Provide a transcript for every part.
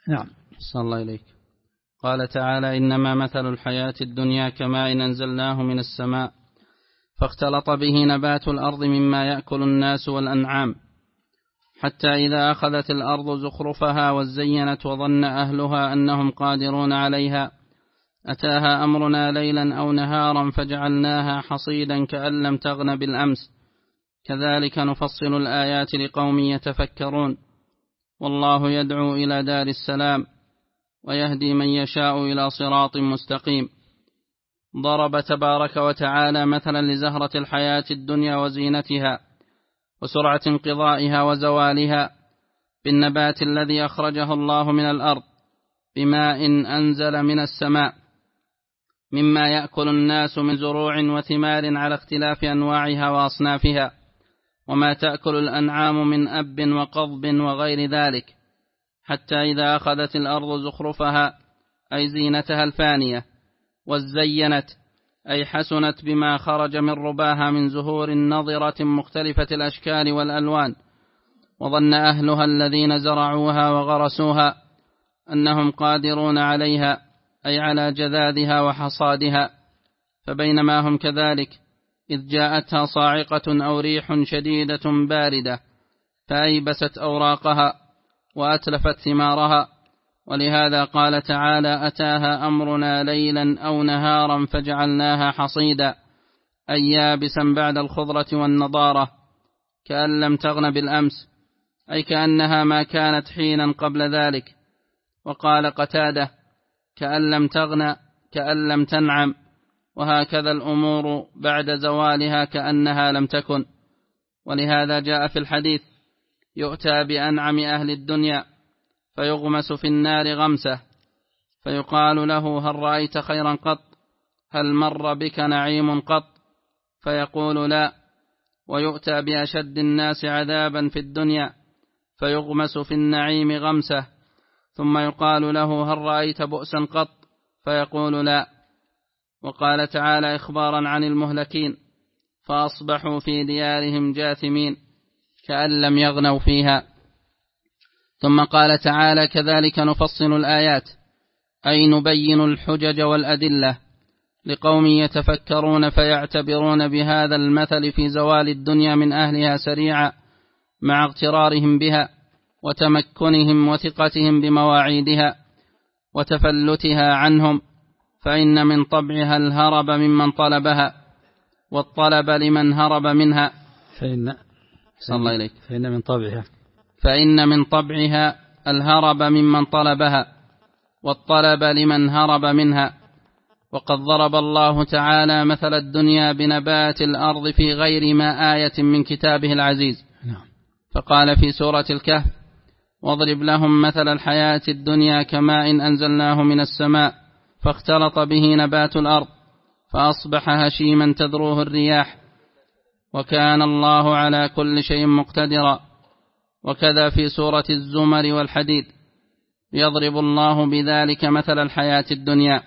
نعم. صلى الله إليك. قال تعالى: إنما مثل الحياة الدنيا كماء أنزلناه من السماء فاختلط به نبات الأرض مما يأكل الناس والأنعام حتى إذا أخذت الأرض زخرفها وزينت وظن أهلها أنهم قادرون عليها أتاها أمرنا ليلا أو نهارا فجعلناها حصيدا كأن لم تغن بالأمس كذلك نفصل الآيات لقوم يتفكرون والله يدعو إلى دار السلام ويهدي من يشاء إلى صراط مستقيم. ضرب تبارك وتعالى مثلا لزهرة الحياة الدنيا وزينتها وسرعة انقضائها وزوالها بالنبات الذي أخرجه الله من الأرض بماء أنزل من السماء مما يأكل الناس من زروع وثمار على اختلاف أنواعها وأصنافها وما تأكل الأنعام من أب وقضب وغير ذلك حتى إذا أخذت الأرض زخرفها أي زينتها الفانية وزينت أي حسنت بما خرج من رباها من زهور نضرة مختلفة الأشكال والألوان وظن أهلها الذين زرعوها وغرسوها أنهم قادرون عليها أي على جذاذها وحصادها فبينما هم كذلك إذ جاءتها صاعقة أو ريح شديدة باردة فأيبست أوراقها وأتلفت ثمارها ولهذا قال تعالى أتاها أمرنا ليلا أو نهارا فجعلناها حصيدا أي يابسا بعد الخضرة والنضارة كأن لم تغن بالأمس أي كأنها ما كانت حينا قبل ذلك. وقال قتادة كأن لم تغن كأن لم تنعم وهكذا الأمور بعد زوالها كأنها لم تكن. ولهذا جاء في الحديث يؤتى بأنعم أهل الدنيا فيغمس في النار غمسة فيقال له هل رأيت خيرا قط هل مر بك نعيم قط فيقول لا ويؤتى بأشد الناس عذابا في الدنيا فيغمس في النعيم غمسة ثم يقال له هل رأيت بؤسا قط فيقول لا. وقال تعالى إخبارا عن المهلكين فأصبحوا في ديارهم جاثمين كأن لم يغنوا فيها. ثم قال تعالى كذلك نفصل الآيات أي نبين الحجج والأدلة لقوم يتفكرون فيعتبرون بهذا المثل في زوال الدنيا من أهلها سريعا مع اغترارهم بها وتمكنهم وثقتهم بمواعيدها وتفلتها عنهم فإن من طبعها الهرب ممن طلبها والطلب لمن هرب منها فإن من طبعها الهرب ممن طلبها والطلب لمن هرب منها. وقد ضرب الله تعالى مثل الدنيا بنبات الأرض في غير ما آية من كتابه العزيز فقال في سورة الكهف واضرب لهم مثل الحياة الدنيا كماء أنزلناه من السماء فاختلط به نبات الأرض فأصبح هشيما تذروه الرياح وكان الله على كل شيء مقتدرا. وكذا في سورة الزمر والحديد يضرب الله بذلك مثل الحياة الدنيا.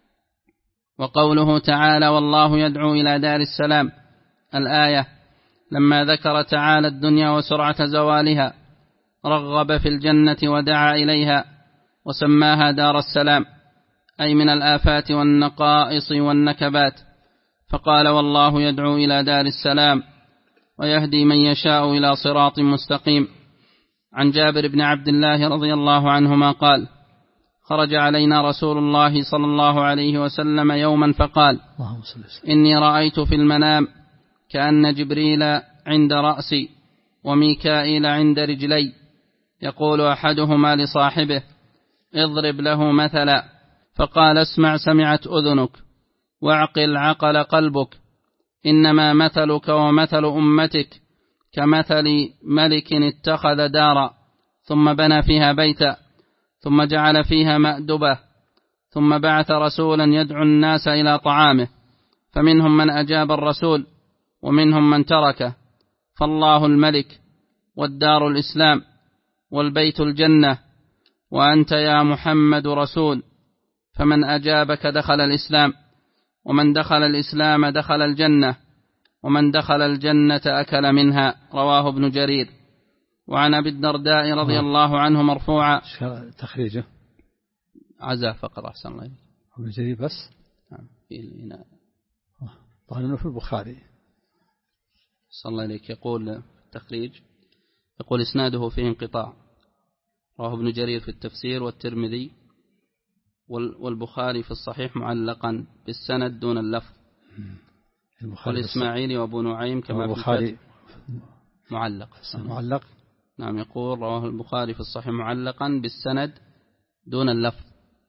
وقوله تعالى والله يدعو إلى دار السلام الآية لما ذكر تعالى الدنيا وسرعة زوالها رغب في الجنة ودعا إليها وسماها دار السلام أي من الآفات والنقائص والنكبات فقال والله يدعو إلى دار السلام ويهدي من يشاء إلى صراط مستقيم. عن جابر بن عبد الله رضي الله عنهما قال خرج علينا رسول الله صلى الله عليه وسلم يوما فقال إني رأيت في المنام كأن جبريل عند رأسي وميكائيل عند رجلي يقول أحدهما لصاحبه اضرب له مثلا فقال اسمع سمعت أذنك واعقل عقل قلبك إنما مثلك ومثل أمتك كمثل ملك اتخذ دارا ثم بنى فيها بيتا ثم جعل فيها مأدبة ثم بعث رسولا يدعو الناس إلى طعامه فمنهم من أجاب الرسول ومنهم من تركه فالله الملك والدار الإسلام والبيت الجنة وأنت يا محمد رسول فمن أجابك دخل الإسلام ومن دخل الإسلام دخل الجنة ومن دخل الجنة أكل منها رواه ابن جرير. وعن أبي الدرداء رضي الله عنه مرفوعا. تخريجه عزاه فقط. أحسن الله إليك. ابن جرير بس. نعم في هنا طبعا في البخاري. صلى الله إليك. يقول التخريج، يقول إسناده فيه انقطاع، رواه ابن جرير في التفسير والترمذي والبخاري في الصحيح معلقا بالسند دون اللفظ، والإسماعيلي وأبو نعيم كما في البخاري معلق. نعم يقول رواه البخاري في الصحيح معلقا بالسند دون اللفظ.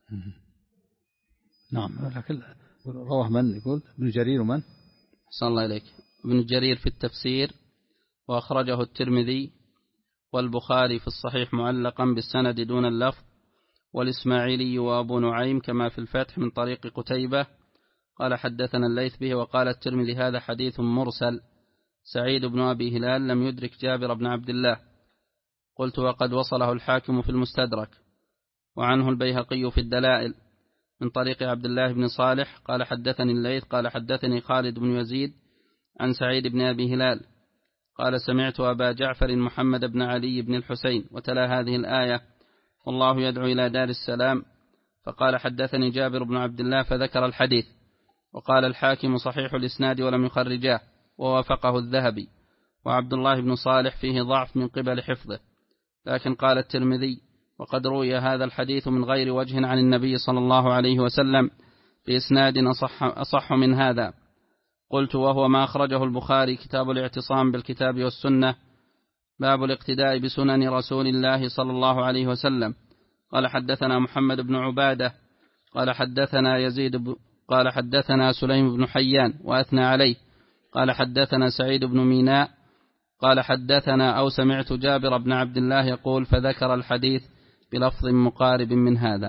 نعم لكن رواه من؟ يقول ابن جرير ومن؟ صلى الله عليك. ابن جرير في التفسير وأخرجه الترمذي والبخاري في الصحيح معلقا بالسند دون اللفظ، والإسماعيلي وأبو نعيم كما في الفتح من طريق قتيبة قال حدثنا الليث به. وقال الترمذي هذا حديث مرسل، سعيد بن أبي هلال لم يدرك جابر بن عبد الله. قلت وقد وصله الحاكم في المستدرك، وعنه البيهقي في الدلائل من طريق عبد الله بن صالح قال حدثني الليث قال حدثني خالد بن يزيد عن سعيد بن أبي هلال قال سمعت أبا جعفر محمد بن علي بن الحسين وتلا هذه الآية والله يدعو إلى دار السلام، فقال حدثني جابر بن عبد الله فذكر الحديث. وقال الحاكم صحيح الإسناد ولم يخرجاه، ووافقه الذهبي. وعبد الله بن صالح فيه ضعف من قبل حفظه، لكن قال الترمذي وقد روي هذا الحديث من غير وجه عن النبي صلى الله عليه وسلم بإسناد أصح من هذا. قلت وهو ما أخرجه البخاري كتاب الاعتصام بالكتاب والسنة، باب الاقتداء بسنن رسول الله صلى الله عليه وسلم. قال حدثنا محمد بن عبادة قال حدثنا قال حدثنا سليم بن حيان وأثنى عليه قال حدثنا سعيد بن ميناء قال حدثنا أو سمعت جابر بن عبد الله يقول فذكر الحديث بلفظ مقارب من هذا.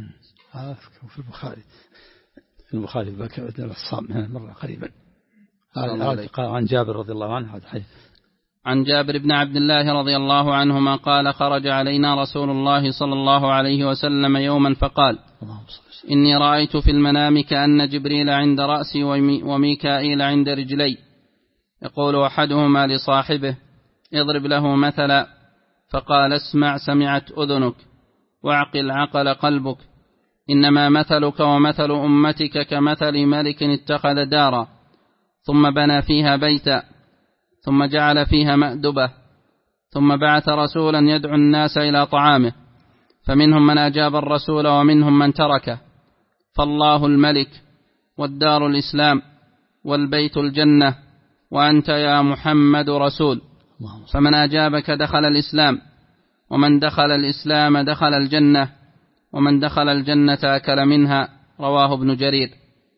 في البخاري الصام مرة قريبا عن جابر رضي الله عنه. عن جابر بن عبد الله رضي الله عنهما قال خرج علينا رسول الله صلى الله عليه وسلم يوما فقال إني رأيت في المنام كأن جبريل عند رأسي وميكائيل عند رجلي، يقول أحدهما لصاحبه اضرب له مثلا، فقال اسمع سمعت أذنك واعقل عقل قلبك، إنما مثلك ومثل أمتك كمثل ملك اتخذ دارا ثم بنى فيها بيتا ثم جعل فيها مأدبة ثم بعث رسولا يدعو الناس إلى طعامه، فمنهم من أجاب الرسول ومنهم من تركه، فالله الملك والدار الإسلام والبيت الجنة وأنت يا محمد رسول، فمن أجابك دخل الإسلام، ومن دخل الإسلام دخل الجنة، ومن دخل الجنة أكل منها. رواه ابن جرير.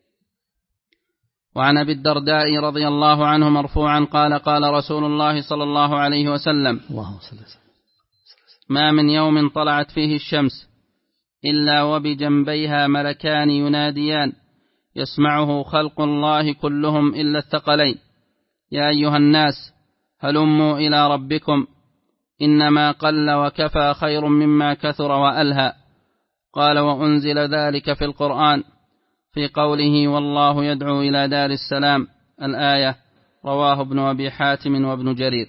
وعن أبي الدرداء رضي الله عنه مرفوعا قال قال رسول الله صلى الله عليه وسلم ما من يوم طلعت فيه الشمس إلا وبجنبيها ملكان يناديان يسمعه خلق الله كلهم إلا الثقلين، يا أيها الناس هلموا إلى ربكم إنما قل وكفى خير مما كثر وألهى. قال وأنزل ذلك في القرآن في قوله والله يدعو إلى دار السلام الآية. رواه ابن أبي حاتم وابن جرير.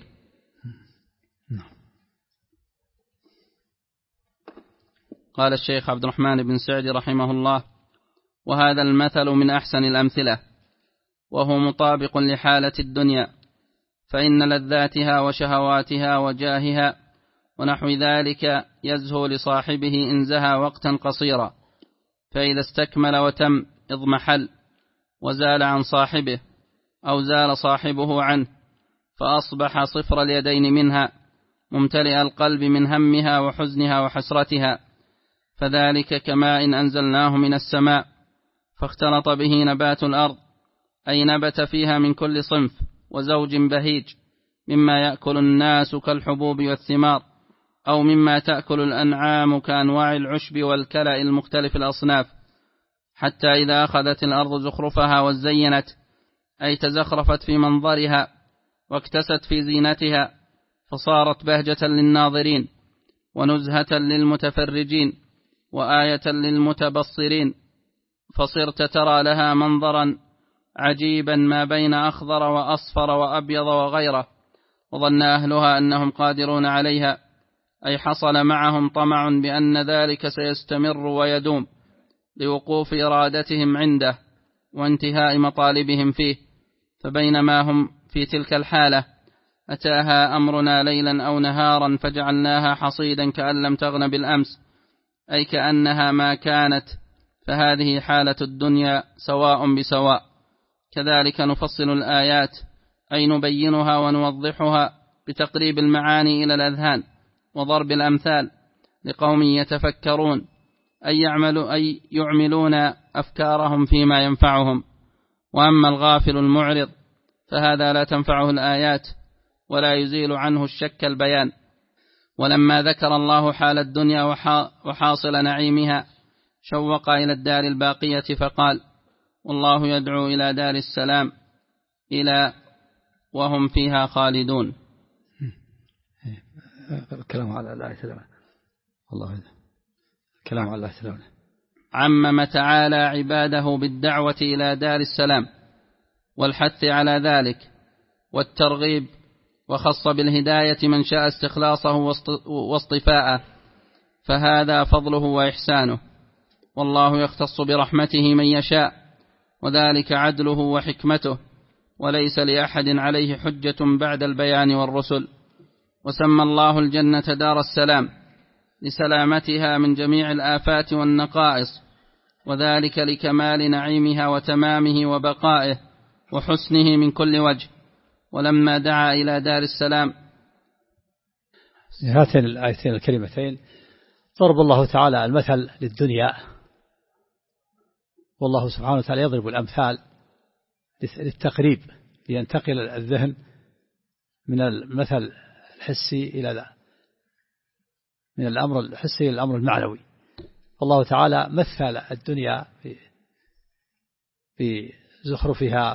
قال الشيخ عبد الرحمن بن سعدي رحمه الله وهذا المثل من أحسن الأمثلة، وهو مطابق لحالة الدنيا، فإن لذاتها وشهواتها وجاهها ونحو ذلك يزهو لصاحبه إن زهى وقتا قصيرا، فإذا استكمل وتم اضمحل وزال عن صاحبه أو زال صاحبه عنه، فأصبح صفر اليدين منها ممتلئ القلب من همها وحزنها وحسرتها، فذلك كماء أنزلناه من السماء فاختلط به نبات الأرض، أي نبت فيها من كل صنف وزوج بهيج مما يأكل الناس كالحبوب والثمار، أو مما تأكل الأنعام كأنواع العشب والكلأ المختلف الأصناف، حتى إذا أخذت الأرض زخرفها وزينت، أي تزخرفت في منظرها واكتست في زينتها، فصارت بهجة للناظرين ونزهة للمتفرجين وآية للمتبصرين، فصرت ترى لها منظرا عجيبا ما بين أخضر وأصفر وأبيض وغيره، وظن أهلها أنهم قادرون عليها، أي حصل معهم طمع بأن ذلك سيستمر ويدوم لوقوف إرادتهم عنده وانتهاء مطالبهم فيه. فبينما هم في تلك الحالة أتاها أمرنا ليلا أو نهارا فجعلناها حصيدا كأن لم تغن بالأمس، أي كأنها ما كانت. فهذه حالة الدنيا سواء بسواء. كذلك نفصل الآيات، أي نبينها ونوضحها بتقريب المعاني إلى الأذهان وضرب الأمثال لقوم يتفكرون، أي يعملون أفكارهم فيما ينفعهم. وأما الغافل المعرض فهذا لا تنفعه الآيات ولا يزيل عنه الشك البيان. ولما ذكر الله حال الدنيا وحاصل نعيمها شوق إلى الدار الباقية فقال: والله يدعو إلى دار السلام إلى وهم فيها خالدون. الكلام على الله سلام. الله الكلام على الله سلام. عمم تعالى عباده بالدعوة إلى دار السلام والحث على ذلك والترغيب، وخص بالهداية من شاء استخلاصه واصطفاءه، فهذا فضله وإحسانه. والله يختص برحمته من يشاء، وذلك عدله وحكمته، وليس لأحد عليه حجة بعد البيان والرسل. وسمى الله الجنة دار السلام لسلامتها من جميع الآفات والنقائص، وذلك لكمال نعيمها وتمامه وبقائه وحسنه من كل وجه. ولما دعا إلى دار السلام هاتين الآيتين الكريمتين ضرب الله تعالى المثل للدنيا، والله سبحانه وتعالى يضرب الأمثال للتقريب لينتقل الذهن من المثل الحسي إلى من الأمر الحسي إلى الأمر المعنوي. الله تعالى مثل الدنيا بزخرفها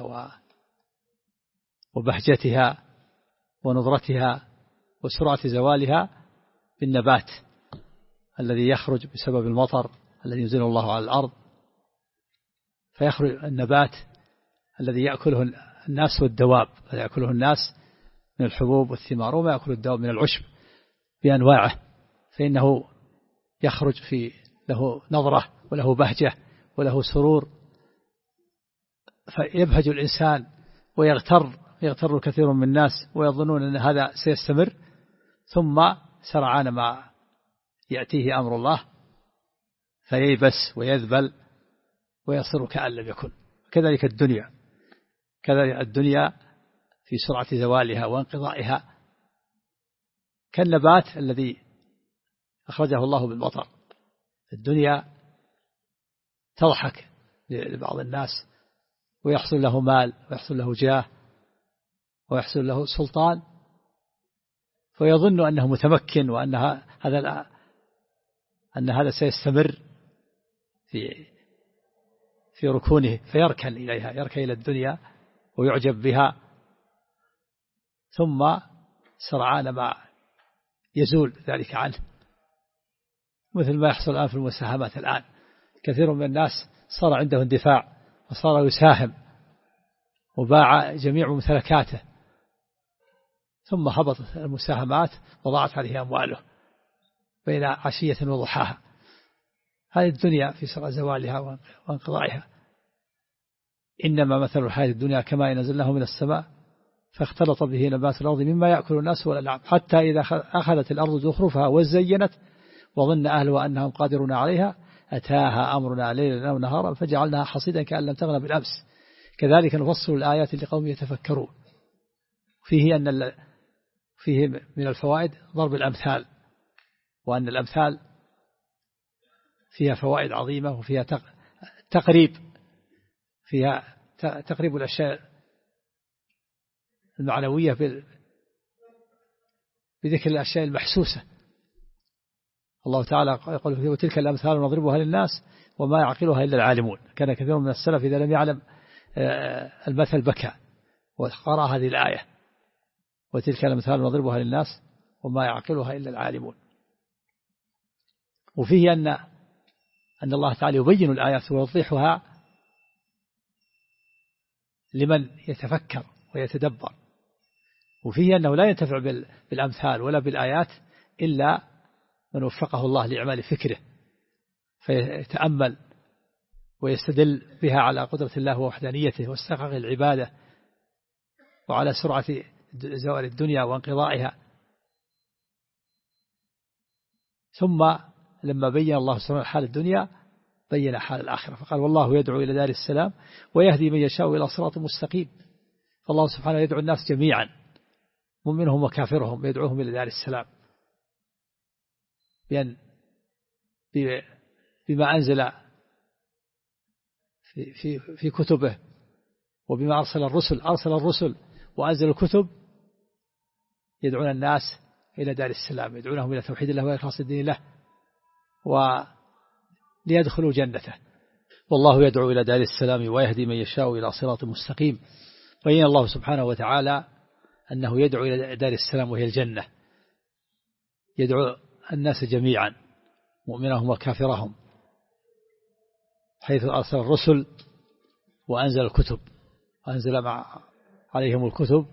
وبهجتها ونظرتها وسرعة زوالها بالنبات الذي يخرج بسبب المطر الذي ينزله الله على الأرض، فيخرج النبات الذي يأكله الناس والدواب، يأكله الناس من الحبوب والثمار، وما يأكل الدواب من العشب بأنواعه، فإنه يخرج له نظرة وله بهجة وله سرور، فيبهج الإنسان ويغتر كثير من الناس ويظنون أن هذا سيستمر، ثم سرعان ما يأتيه أمر الله فييبس ويذبل ويصير كأن لم يكن. كذلك الدنيا في سرعة زوالها وانقضائها كالنبات الذي أخرجه الله بالمطر. الدنيا تضحك لبعض الناس ويحصل له مال ويحصل له جاه ويحصل له سلطان، فيظن أنه متمكن وأن هذا سيستمر في ركونه، فيركن إليها، يركن إلى الدنيا ويعجب بها، ثم سرعان ما يزول ذلك عنه، مثل ما يحصل الآن في المساهمات. الآن كثير من الناس صار عنده اندفاع وصار يساهم وباع جميع ممتلكاته، ثم هبطت المساهمات وضاعت عليه أمواله بين عشية وضحاها. هذه الدنيا في سرعة زوالها وانقضائها. إنما مثل الحياة الدنيا كماء نزلناه من السماء فاختلط به نبات الأرض مما يأكل الناس والأنعام حتى إذا أخذت الأرض زخرفها وزينت وظن أهلها أنهم قادرون عليها أتاها أمرنا ليلا أو نهارا فجعلناها حصيدا كأن لم تغن بالأمس. كذلك نفصل الآيات لقوم يتفكرون. فيه من الفوائد ضرب الأمثال، وأن الأمثال فيها فوائد عظيمة، وفيها تقريب الأشياء المعنوية بذكر الأشياء المحسوسة. الله تعالى يقول: وتلك الأمثال نضربها للناس وما يعقلها إلا العالمون. كان كثير من السلف إذا لم يعلم المثل بكى وقرأ هذه الآية: وتلك الأمثال نضربها للناس وما يعقلها إلا العالمون. وفيه أن الله تعالى يبين الآيات ويوضحها لمن يتفكر ويتدبر، وفيه أنه لا ينتفع بالأمثال ولا بالآيات إلا من وفقه الله لإعمال فكره فيتأمل ويستدل بها على قدرة الله ووحدانيته واستحقاق العبادة وعلى سرعة زوال الدنيا وانقضائها. ثم لما بين الله سبحانه حال الدنيا بين حال الآخرة فقال والله يدعو إلى دار السلام ويهدي من يشاء إلى صراط مستقيم. فالله سبحانه يدعو الناس جميعا مؤمنهم وكافرهم يدعوهم إلى دار السلام بما أنزل في كتبه وبما أرسل الرسل وأنزل الكتب يدعون الناس إلى دار السلام يدعونهم إلى توحيد الله وإخلاص الدين له وليدخلوا جنته. والله يدعو إلى دار السلام ويهدي من يشاء إلى صراط مستقيم. بين الله سبحانه وتعالى أنه يدعو إلى دار السلام وهي الجنة يدعو الناس جميعا مؤمنهم وكافرهم حيث أرسل الرسل وأنزل الكتب وأنزل عليهم الكتب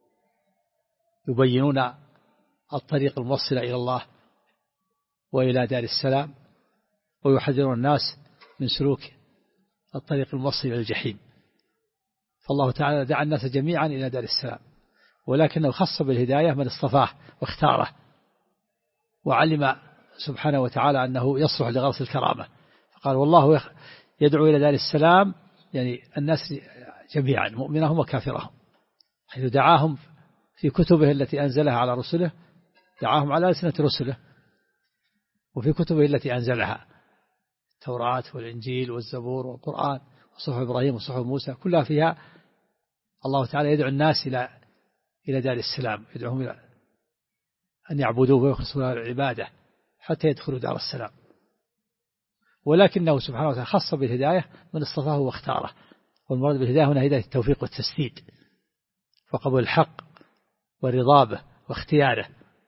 يبينون الطريق الموصل إلى الله وإلى دار السلام ويحذرون الناس من سلوك الطريق الموصل إلى الجحيم. فالله تعالى دعا الناس جميعا إلى دار السلام ولكنه خص بالهداية من اصطفاه واختاره وعلم سبحانه وتعالى أنه يصلح لغرس الكرامة فقال والله يدعو إلى دار السلام يعني الناس جميعا مؤمنهم وكافرهم حيث دعاهم في كتبه التي أنزلها على رسله دعاهم على ألسنة رسله وفي كتبه التي أنزلها التوراة والإنجيل والزبور والقرآن وصحف إبراهيم وصحف موسى كلها فيها الله تعالى يدعو الناس إلى دار السلام يدعوهم إلى أن يعبدوه ويخلصوا له العبادة حتى يدخلوا دار السلام. ولكنه سبحانه وتعالى خص بالهداية من اصطفاه واختاره والمراد بالهداية هنا هداية التوفيق والتسديد وقبول الحق ورضا به واختياره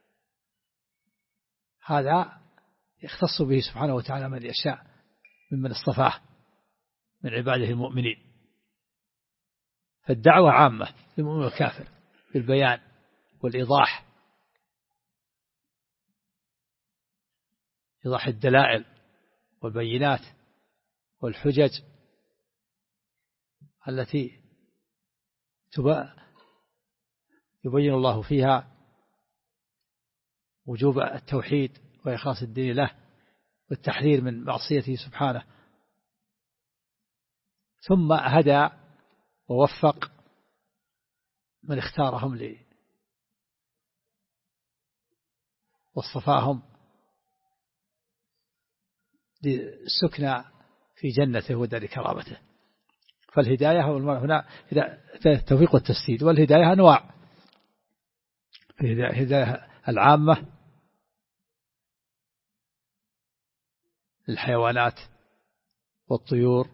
هذا يختص به سبحانه وتعالى من يشاء ممن اصطفاه من عباده المؤمنين. فالدعوة عامة للمؤمن والكافر بالبيان والإيضاح إيضاح الدلائل والبينات والحجج التي يبين الله فيها وجوب التوحيد وإخلاص الدين له والتحذير من معصيته سبحانه. ثم هدى ووفق من اختارهم واصطفاهم للسكنى في جنته ودار كرامته. فالهداية هنا التوفيق والتسديد والهداية أنواع الهداية العامة للحيوانات والطيور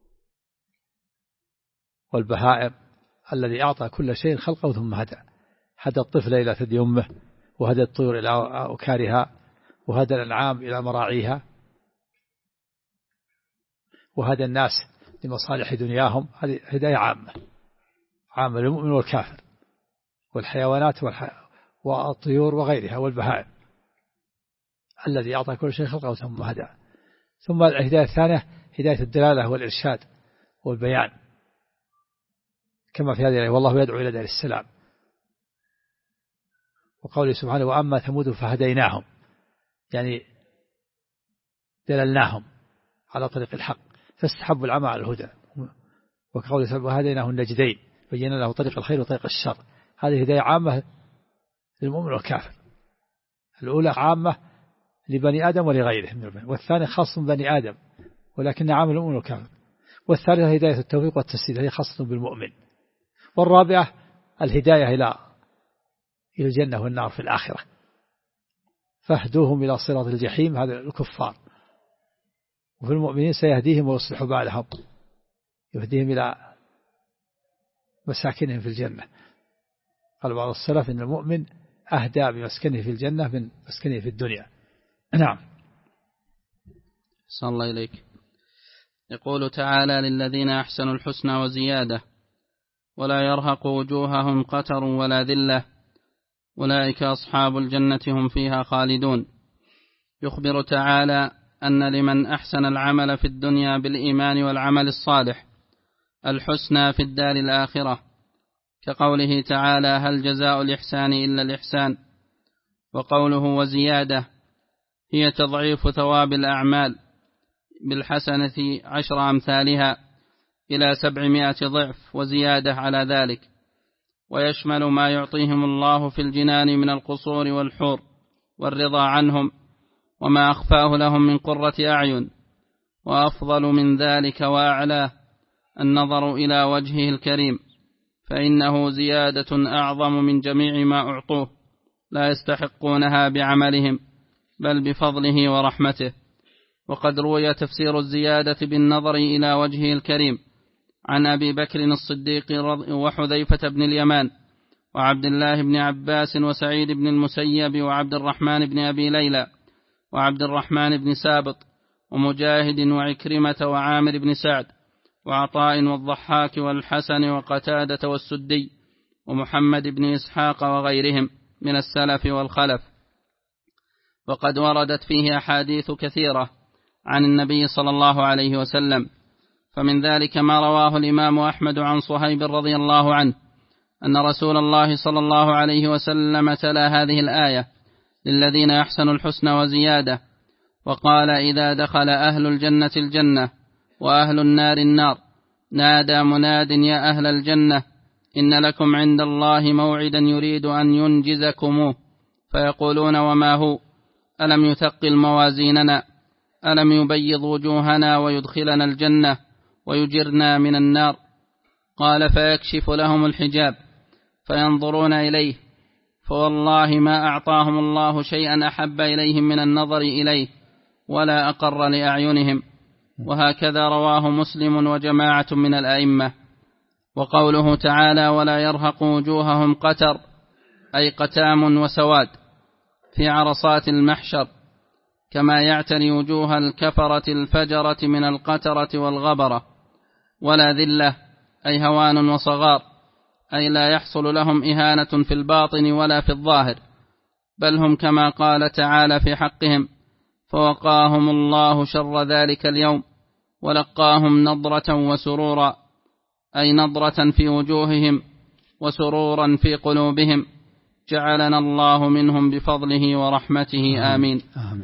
والبهائم الذي أعطى كل شيء خلقه ثم هدى الطفل إلى ثدي أمه وهدى الطيور إلى أوكارها وهدى الأنعام إلى مراعيها وهدى الناس لمصالح دنياهم. هذه هداية عامة للمؤمن والكافر والحيوانات والطيور وغيرها والبهائم الذي أعطى كل شيء خلقه ثم هدى. ثم الهداية الثانية هداية الدلالة والإرشاد والبيان كما في هذه الآية والله يدعو إلى دار السلام وقوله سبحانه وأما ثمود فهديناهم يعني دللناهم على طريق الحق فاستحبوا العمى على الهدى. وقوله وهديناه النجدين بينا له طريق الخير وطريق الشر. هذه هداية عامة للمؤمن والكافر. الأولى عامة لبني آدم ولغيره والثاني خاص بني آدم ولكن عام للمؤمن والكافر. والثالثة هداية التوفيق والتسديد هي خاصة بالمؤمن. والرابعة الهداية إلى الجنة والنار في الآخرة فاهدوهم إلى صراط الجحيم هذا الكفار. وفي المؤمنين سيهديهم ويصلح بالهم يهديهم إلى مساكنهم في الجنة. قال بعض السلف إن المؤمن أهدى بمسكنه في الجنة من مسكنه في الدنيا. نعم. صلى الله إليك. يقول تعالى للذين أحسنوا الحسنى وزيادة ولا يرهق وجوههم قتر ولا ذلة أولئك أصحاب الجنة هم فيها خالدون. يخبر تعالى أن لمن أحسن العمل في الدنيا بالإيمان والعمل الصالح الحسنى في الدار الآخرة، كقوله تعالى: هل جزاء الإحسان إلا الإحسان. وقوله وزيادة هي تضعيف ثواب الأعمال بالحسنة 10 أمثالها إلى 700 ضعف وزيادة على ذلك، ويشمل ما يعطيهم الله في الجنان من القصور والحور والرضا عنهم، وما أخفاه لهم من قرة أعين. وأفضل من ذلك وأعلاه النظر إلى وجهه الكريم، فإنه زيادة أعظم من جميع ما أعطوه، لا يستحقونها بعملهم بل بفضله ورحمته. وقد روي تفسير الزيادة بالنظر إلى وجهه الكريم عن أبي بكر الصديق وحذيفة بن اليمان وعبد الله بن عباس وسعيد بن المسيب وعبد الرحمن بن أبي ليلى وعبد الرحمن بن سابط ومجاهد وعكرمة وعامر بن سعد وعطاء والضحاك والحسن وقتادة والسدي ومحمد بن إسحاق وغيرهم من السلف والخلف. وقد وردت فيه أحاديث كثيرة عن النبي صلى الله عليه وسلم، فمن ذلك ما رواه الإمام أحمد عن صهيب رضي الله عنه أن رسول الله صلى الله عليه وسلم تلا هذه الآية: للذين أحسنوا الحسنى وزيادة، وقال: إذا دخل أهل الجنة الجنة وأهل النار النار نادى مناد يا أهل الجنة إن لكم عند الله موعدا يريد أن ينجزكموه، فيقولون وما هو؟ ألم يثقل موازيننا؟ ألم يبيض وجوهنا ويدخلنا الجنة ويجرنا من النار؟ قال: فيكشف لهم الحجاب فينظرون إليه، فوالله ما أعطاهم الله شيئا أحب إليهم من النظر إليه ولا أقر لأعينهم. وهكذا رواه مسلم وجماعة من الأئمة. وقوله تعالى: ولا يرهق وجوههم قتر، أي قتام وسواد في عرصات المحشر، كما يعتري وجوه الكفرة الفجرة من القترة والغبرة. ولا ذلة، أي هوان وصغار، أي لا يحصل لهم إهانة في الباطن ولا في الظاهر، بل هم كما قال تعالى في حقهم: فوقاهم الله شر ذلك اليوم ولقاهم نضرة وسرورا، أي نضرة في وجوههم وسرورا في قلوبهم. جعلنا الله منهم بفضله ورحمته آمين.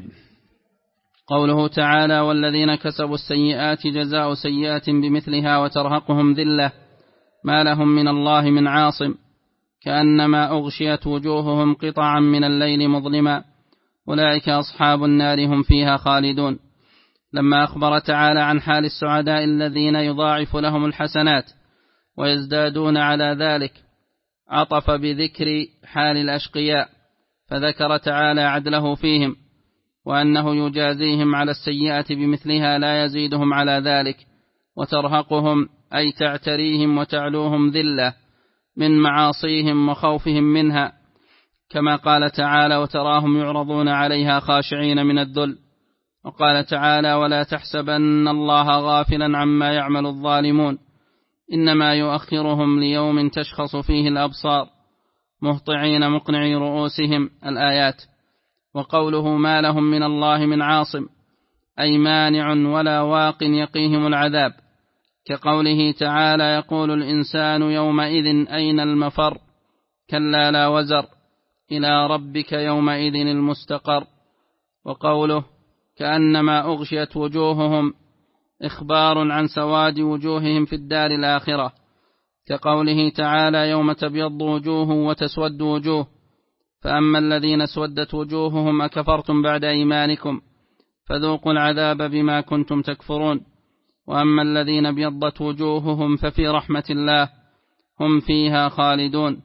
قوله تعالى: والذين كسبوا السيئات جزاء سيئة بمثلها وترهقهم ذلة ما لهم من الله من عاصم، كأنما أغشيت وجوههم قطعا من الليل مظلما، أولئك أصحاب النار هم فيها خالدون. لما أخبر تعالى عن حال السعداء الذين يضاعف لهم الحسنات ويزدادون على ذلك، عطف بذكر حال الأشقياء، فذكر تعالى عدله فيهم، وأنه يجازيهم على السيئة بمثلها لا يزيدهم على ذلك. وترهقهم، أي تعتريهم وتعلوهم ذلة من معاصيهم وخوفهم منها، كما قال تعالى: وتراهم يعرضون عليها خاشعين من الذل. وقال تعالى: ولا تحسبن الله غافلا عما يعمل الظالمون إنما يؤخرهم ليوم تشخص فيه الأبصار مهطعين مقنعي رؤوسهم، الآيات. وقوله ما لهم من الله من عاصم، أي مانع ولا واق يقيهم العذاب، كقوله تعالى: يقول الإنسان يومئذ أين المفر، كلا لا وزر، إلى ربك يومئذ المستقر. وقوله كأنما أغشيت وجوههم، إخبار عن سواد وجوههم في الدار الآخرة، كقوله تعالى: يوم تبيض وجوه وتسود وجوه، فأما الذين اسودت وجوههم أكفرتم بعد إيمانكم فذوقوا العذاب بما كنتم تكفرون، وأما الذين ابيضت وجوههم ففي رحمة الله هم فيها خالدون.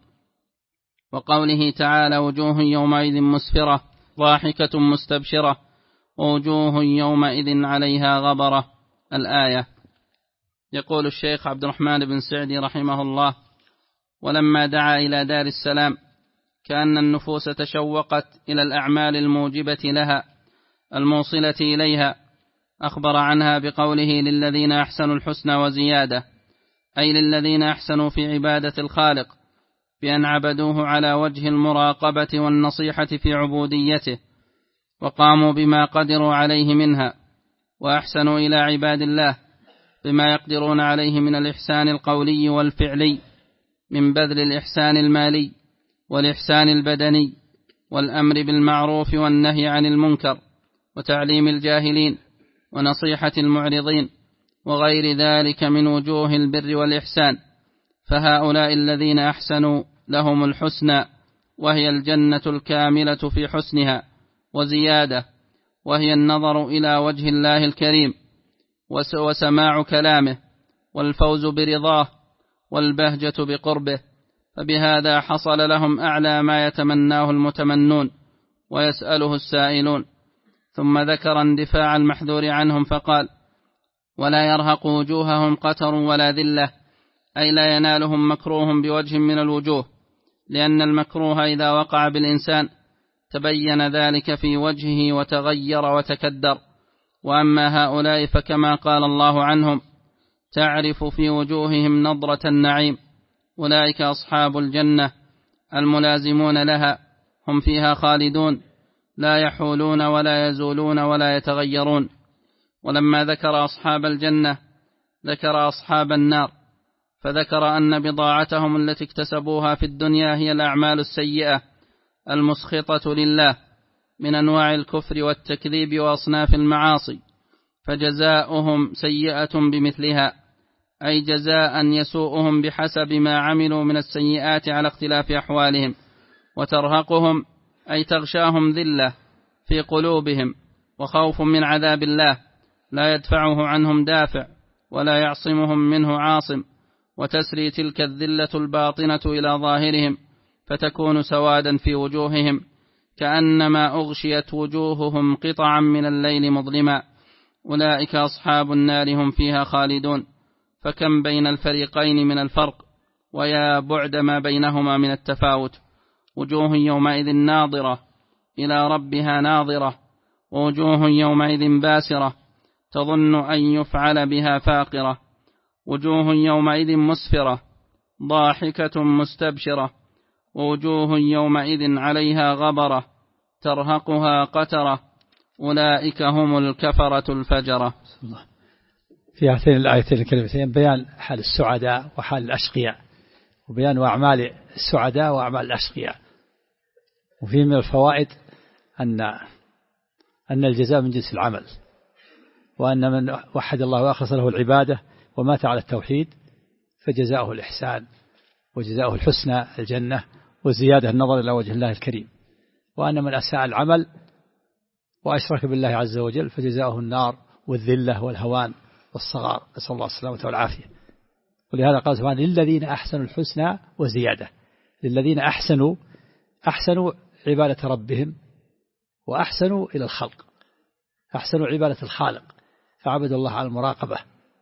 وقوله تعالى: وجوه يومئذ مسفرة ضاحكة مستبشرة ووجوه يومئذ عليها غبرة، الآية. يقول الشيخ عبد الرحمن بن سعدي رحمه الله: ولما دعا إلى دار السلام كأن النفوس تشوقت إلى الأعمال الموجبة لها الموصلة إليها، أخبر عنها بقوله: للذين أحسنوا الحسنى وزيادة، أي للذين أحسنوا في عبادة الخالق بأن عبدوه على وجه المراقبة والنصيحة في عبوديته، وقاموا بما قدروا عليه منها، وأحسنوا إلى عباد الله بما يقدرون عليه من الإحسان القولي والفعلي، من بذل الإحسان المالي والإحسان البدني والأمر بالمعروف والنهي عن المنكر وتعليم الجاهلين ونصيحة المعرضين وغير ذلك من وجوه البر والإحسان. فهؤلاء الذين أحسنوا لهم الحسنى، وهي الجنة الكاملة في حسنها وزيادة، وهي النظر إلى وجه الله الكريم وسماع كلامه والفوز برضاه والبهجة بقربه، فبهذا حصل لهم أعلى ما يتمناه المتمنون ويسأله السائلون. ثم ذكر اندفاع المحذور عنهم فقال: ولا يرهق وجوههم قتر ولا ذلة، أي لا ينالهم مكروه بوجه من الوجوه، لأن المكروه إذا وقع بالإنسان تبين ذلك في وجهه وتغير وتكدر. وأما هؤلاء فكما قال الله عنهم: تعرف في وجوههم نضرة النعيم، أولئك أصحاب الجنة الملازمون لها، هم فيها خالدون، لا يحولون ولا يزولون ولا يتغيرون. ولما ذكر أصحاب الجنة ذكر أصحاب النار، فذكر أن بضاعتهم التي اكتسبوها في الدنيا هي الأعمال السيئة المسخطة لله من أنواع الكفر والتكذيب وأصناف المعاصي، فجزاؤهم سيئة بمثلها، أي جزاء يسوءهم بحسب ما عملوا من السيئات على اختلاف أحوالهم. وترهقهم أي تغشاهم ذلة في قلوبهم وخوف من عذاب الله لا يدفعه عنهم دافع ولا يعصمهم منه عاصم، وتسري تلك الذلة الباطنة إلى ظاهرهم، فتكون سوادا في وجوههم كأنما أغشيت وجوههم قطعا من الليل مظلما. أولئك أصحاب النار هم فيها خالدون. فكم بين الفريقين من الفرق، ويا بعد ما بينهما من التفاوت. وجوه يومئذ ناظرة إلى ربها ناظرة، ووجوه يومئذ باسرة تظن أن يفعل بها فاقرة، وجوه يومئذ مسفرة ضاحكة مستبشرة، ووجوه يومئذ عليها غبرة ترهقها قترة، أولئك هم الكفرة الفجرة. في هاتين الآيتين الكريمتين بيان حال السعداء وحال الأشقياء، وبيان أعمال السعداء وأعمال الأشقياء. وفيه من الفوائد أن الجزاء من جنس العمل، وأن من وحد الله وأخلص له العبادة ومات على التوحيد فجزاؤه الإحسان وجزاؤه الحسنى الجنة وزيادة النظر إلى وجه الله الكريم. وأن من أساء العمل وأشرك بالله عز وجل فجزاؤه النار والذلة والهوان والصغار، نسأل الله السلامة والعافية. ولهذا قال سبحانه: للذين أحسنوا الحسنى وزيادة. للذين أحسنوا عبادة ربهم، وأحسنوا إلى الخلق، أحسنوا عبادة الخالق، فعبدوا الله على المراقبة،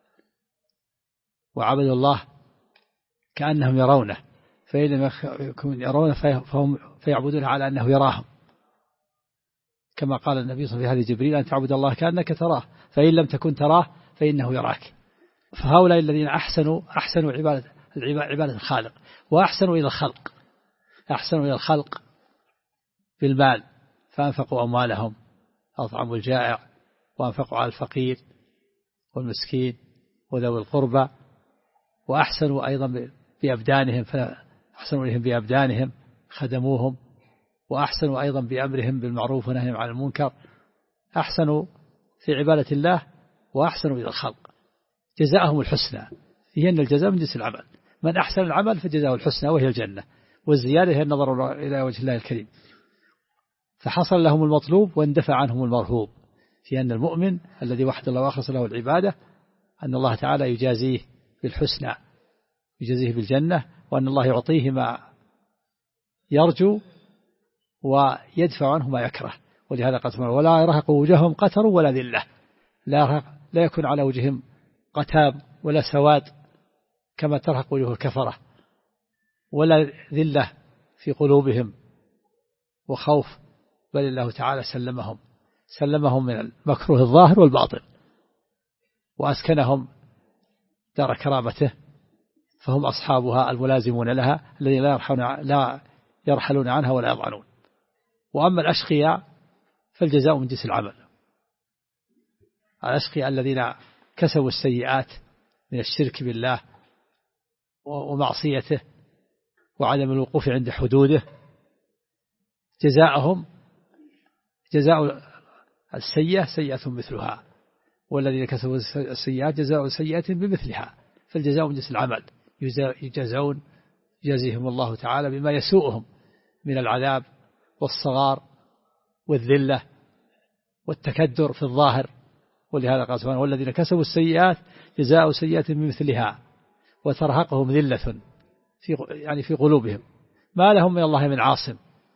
وعبدوا الله كأنهم يرونه، فإن لم يكونوا يرونه فيعبدون على أنه يراهم، كما قال النبي صلى الله عليه وسلم في هذه جبريل: أن تعبد الله كأنك تراه فإن لم تكن تراه فإنه يراك. فهؤلاء الذين أحسنوا عبادة الخالق، وأحسنوا إلى الخلق، أحسنوا إلى الخلق بالمال، فأنفقوا أموالهم، أطعموا الجائع، وأنفقوا على الفقير والمسكين وذوي القربى، وأحسنوا أيضا بأبدانهم، فأحسنوا إليهم بأبدانهم خدموهم، وأحسنوا أيضا بأمرهم بالمعروف ونهيهم عن المنكر، أحسنوا في عبادة الله وأحسنوا إلى الخلق. جزاءهم الحسنى، هي أن الجزاء من جنس العمل، من أحسن العمل فجزاءه الحسنى وهي الجنة، والزيادة هي النظر إلى وجه الله الكريم. فحصل لهم المطلوب واندفع عنهم المرهوب، في أن المؤمن الذي وحد الله وأخلص له العبادة أن الله تعالى يجازيه بالحسنى، يجازيه بالجنة، وأن الله يعطيه ما يرجو ويدفع عنه ما يكره. ولهذا قال: ولا يرهق وجوههم قتر ولا ذلة، لا يكون على وجههم قتاب ولا سواد كما ترهق وجوه الكفرة، ولا ذلة في قلوبهم وخوف، بل الله تعالى سلمهم من المكروه الظاهر والباطن، وأسكنهم دار كرامته فهم أصحابها الملازمون لها الذين لا يرحلون عنها ولا يضعنون. وأما الأشقياء فالجزاء من جنس العمل. الأشقياء الذين كسبوا السيئات من الشرك بالله ومعصيته وعدم الوقوف عند حدوده، جزاءهم جزاء السيئة سيئة مثلها، والذين كسبوا السيئات جزاء سيئة بمثلها، فالجزاء من جنس العمل، يجازيهم الله تعالى بما يسوءهم من العذاب والصغار والذلة والتكدر في الظاهر. ولهذا قال سبحانه: والذين كسبوا السيئات جزاء سيئة بمثلها وترهقهم ذلة في قلوبهم ما لهم من الله من عاصم،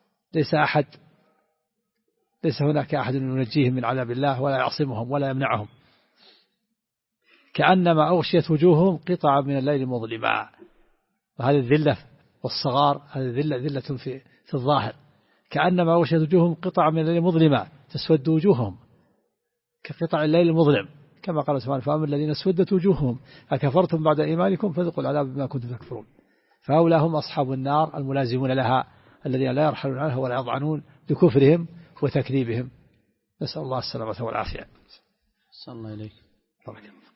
ليس هناك أحد ينجيهم من عذاب الله ولا يعصمهم ولا يمنعهم، كأنما أغشيت وجوههم قطعا من الليل مظلما. وهذه الذلة والصغار، هذه ذلة في الظاهر، كأنما أغشيت وجوههم قطعا من الليل مظلما، تسود وجوههم كقطع الليل المظلم، كما قال سبحانه: فأما الذين اسودت وجوههم أكفرتم بعد إيمانكم فذوقوا العذاب بما كنتم تكفرون. فهؤلاء هم أصحاب النار الملازمون لها الذين لا يرحلون عنها ولا يضعنون بكفرهم وتكذيبهم. نسأل الله السلامة والعافية. صلى الله عليك.